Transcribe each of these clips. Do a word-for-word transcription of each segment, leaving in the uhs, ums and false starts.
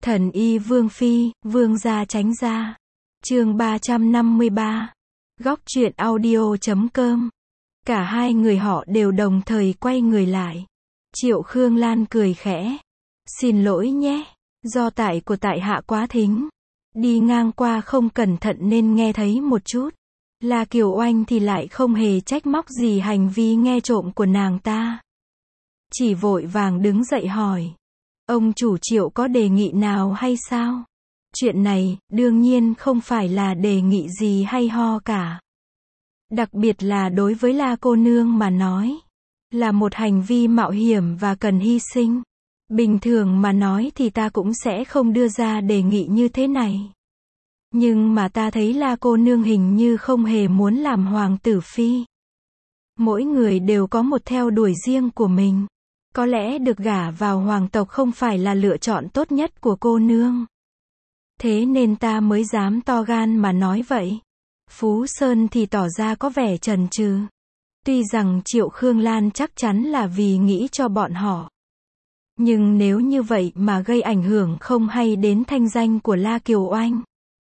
Thần y Vương Phi, Vương gia tránh ra. Chương ba trăm năm mươi ba. Góc truyện audio chấm com. Cả hai người họ đều đồng thời quay người lại. Triệu Khương Lan cười khẽ. Xin lỗi nhé, do tại của tại hạ quá thính. Đi ngang qua không cẩn thận nên nghe thấy một chút. La Kiều Oanh thì lại không hề trách móc gì hành vi nghe trộm của nàng ta. Chỉ vội vàng đứng dậy hỏi. Ông chủ Triệu có đề nghị nào hay sao? Chuyện này, đương nhiên không phải là đề nghị gì hay ho cả. Đặc biệt là đối với La cô nương mà nói. Là một hành vi mạo hiểm và cần hy sinh. Bình thường mà nói thì ta cũng sẽ không đưa ra đề nghị như thế này. Nhưng mà ta thấy La cô nương hình như không hề muốn làm hoàng tử phi. Mỗi người đều có một theo đuổi riêng của mình. Có lẽ được gả vào hoàng tộc không phải là lựa chọn tốt nhất của cô nương. Thế nên ta mới dám to gan mà nói vậy. Phú Sơn thì tỏ ra có vẻ chần chừ. Tuy rằng Triệu Khương Lan chắc chắn là vì nghĩ cho bọn họ. Nhưng nếu như vậy mà gây ảnh hưởng không hay đến thanh danh của La Kiều Oanh,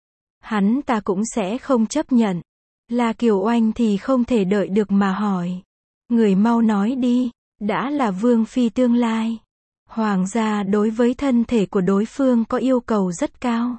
hắn ta cũng sẽ không chấp nhận. La Kiều Oanh thì không thể đợi được mà hỏi. Người mau nói đi, đã là Vương Phi tương lai. Hoàng gia đối với thân thể của đối phương có yêu cầu rất cao.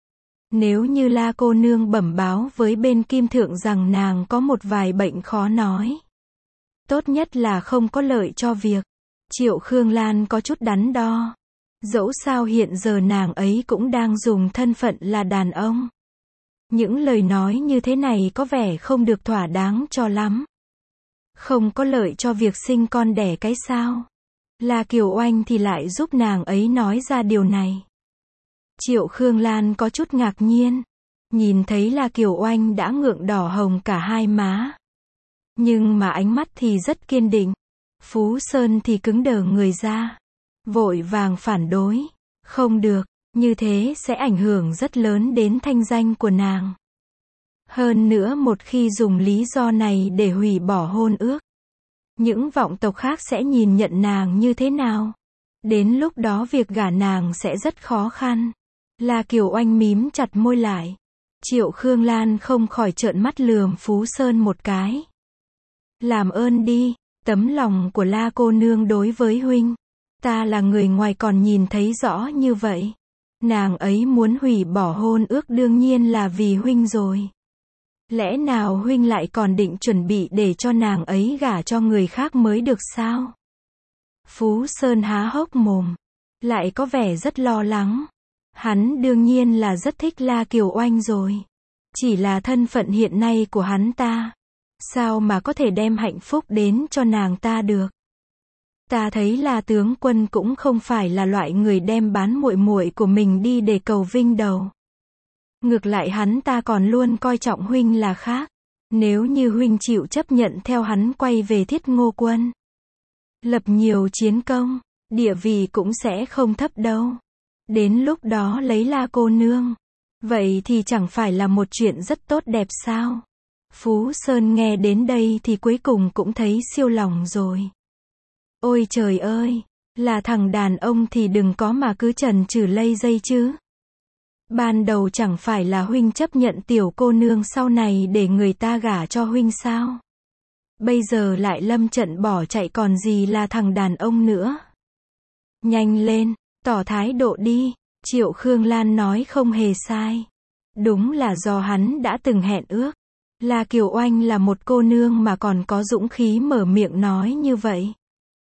Nếu như La cô nương bẩm báo với bên Kim Thượng rằng nàng có một vài bệnh khó nói. Tốt nhất là không có lợi cho việc. Triệu Khương Lan có chút đắn đo. Dẫu sao hiện giờ nàng ấy cũng đang dùng thân phận là đàn ông. Những lời nói như thế này có vẻ không được thỏa đáng cho lắm. Không có lợi cho việc sinh con đẻ cái sao? La Kiều Oanh thì lại giúp nàng ấy nói ra điều này. Triệu Khương Lan có chút ngạc nhiên. Nhìn thấy La Kiều Oanh đã ngượng đỏ hồng cả hai má. Nhưng mà ánh mắt thì rất kiên định. Phú Sơn thì cứng đờ người ra. Vội vàng phản đối. Không được, như thế sẽ ảnh hưởng rất lớn đến thanh danh của nàng. Hơn nữa một khi dùng lý do này để hủy bỏ hôn ước, những vọng tộc khác sẽ nhìn nhận nàng như thế nào? Đến lúc đó việc gả nàng sẽ rất khó khăn. La Kiều Oanh mím chặt môi lại. Triệu Khương Lan không khỏi trợn mắt lườm Phú Sơn một cái. Làm ơn đi, tấm lòng của La cô nương đối với huynh. Ta là người ngoài còn nhìn thấy rõ như vậy. Nàng ấy muốn hủy bỏ hôn ước đương nhiên là vì huynh rồi. Lẽ nào huynh lại còn định chuẩn bị để cho nàng ấy gả cho người khác mới được sao? Phú Sơn há hốc mồm. Lại có vẻ rất lo lắng. Hắn đương nhiên là rất thích La Kiều Oanh rồi. Chỉ là thân phận hiện nay của hắn ta. Sao mà có thể đem hạnh phúc đến cho nàng ta được? Ta thấy La tướng quân cũng không phải là loại người đem bán muội muội của mình đi để cầu vinh đầu. Ngược lại hắn ta còn luôn coi trọng huynh là khác. Nếu như huynh chịu chấp nhận theo hắn quay về Thiết Ngô Quân, lập nhiều chiến công, địa vị cũng sẽ không thấp đâu. Đến lúc đó lấy La cô nương, vậy thì chẳng phải là một chuyện rất tốt đẹp sao? Phú Sơn nghe đến đây thì cuối cùng cũng thấy siêu lòng rồi. Ôi trời ơi, là thằng đàn ông thì đừng có mà cứ chần chừ lây dây chứ. Ban đầu chẳng phải là huynh chấp nhận tiểu cô nương sau này để người ta gả cho huynh sao? Bây giờ lại lâm trận bỏ chạy còn gì là thằng đàn ông nữa. Nhanh lên, tỏ thái độ đi. Triệu Khương Lan nói không hề sai. Đúng là do hắn đã từng hẹn ước. La Kiều Oanh là một cô nương mà còn có dũng khí mở miệng nói như vậy.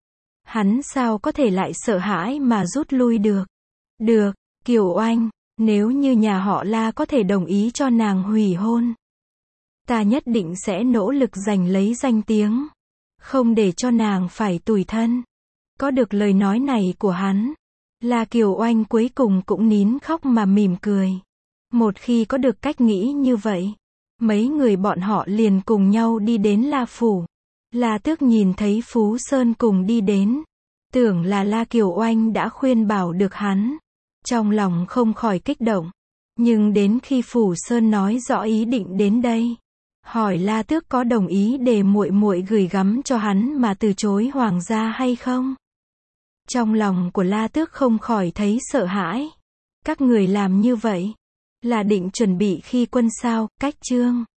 Hắn sao có thể lại sợ hãi mà rút lui được? Được, Kiều Oanh, nếu như nhà họ La có thể đồng ý cho nàng hủy hôn, ta nhất định sẽ nỗ lực giành lấy danh tiếng. Không để cho nàng phải tủi thân. Có được lời nói này của hắn, La Kiều Oanh cuối cùng cũng nín khóc mà mỉm cười. Một khi có được cách nghĩ như vậy, mấy người bọn họ liền cùng nhau đi đến La Phủ. La Tước nhìn thấy Phú Sơn cùng đi đến. Tưởng là La Kiều Oanh đã khuyên bảo được hắn. Trong lòng không khỏi kích động. Nhưng đến khi Phủ Sơn nói rõ ý định đến đây, hỏi La Tước có đồng ý để muội muội gửi gắm cho hắn mà từ chối hoàng gia hay không? Trong lòng của La Tước không khỏi thấy sợ hãi. Các người làm như vậy, là định chuẩn bị khi quân sao, cách chương.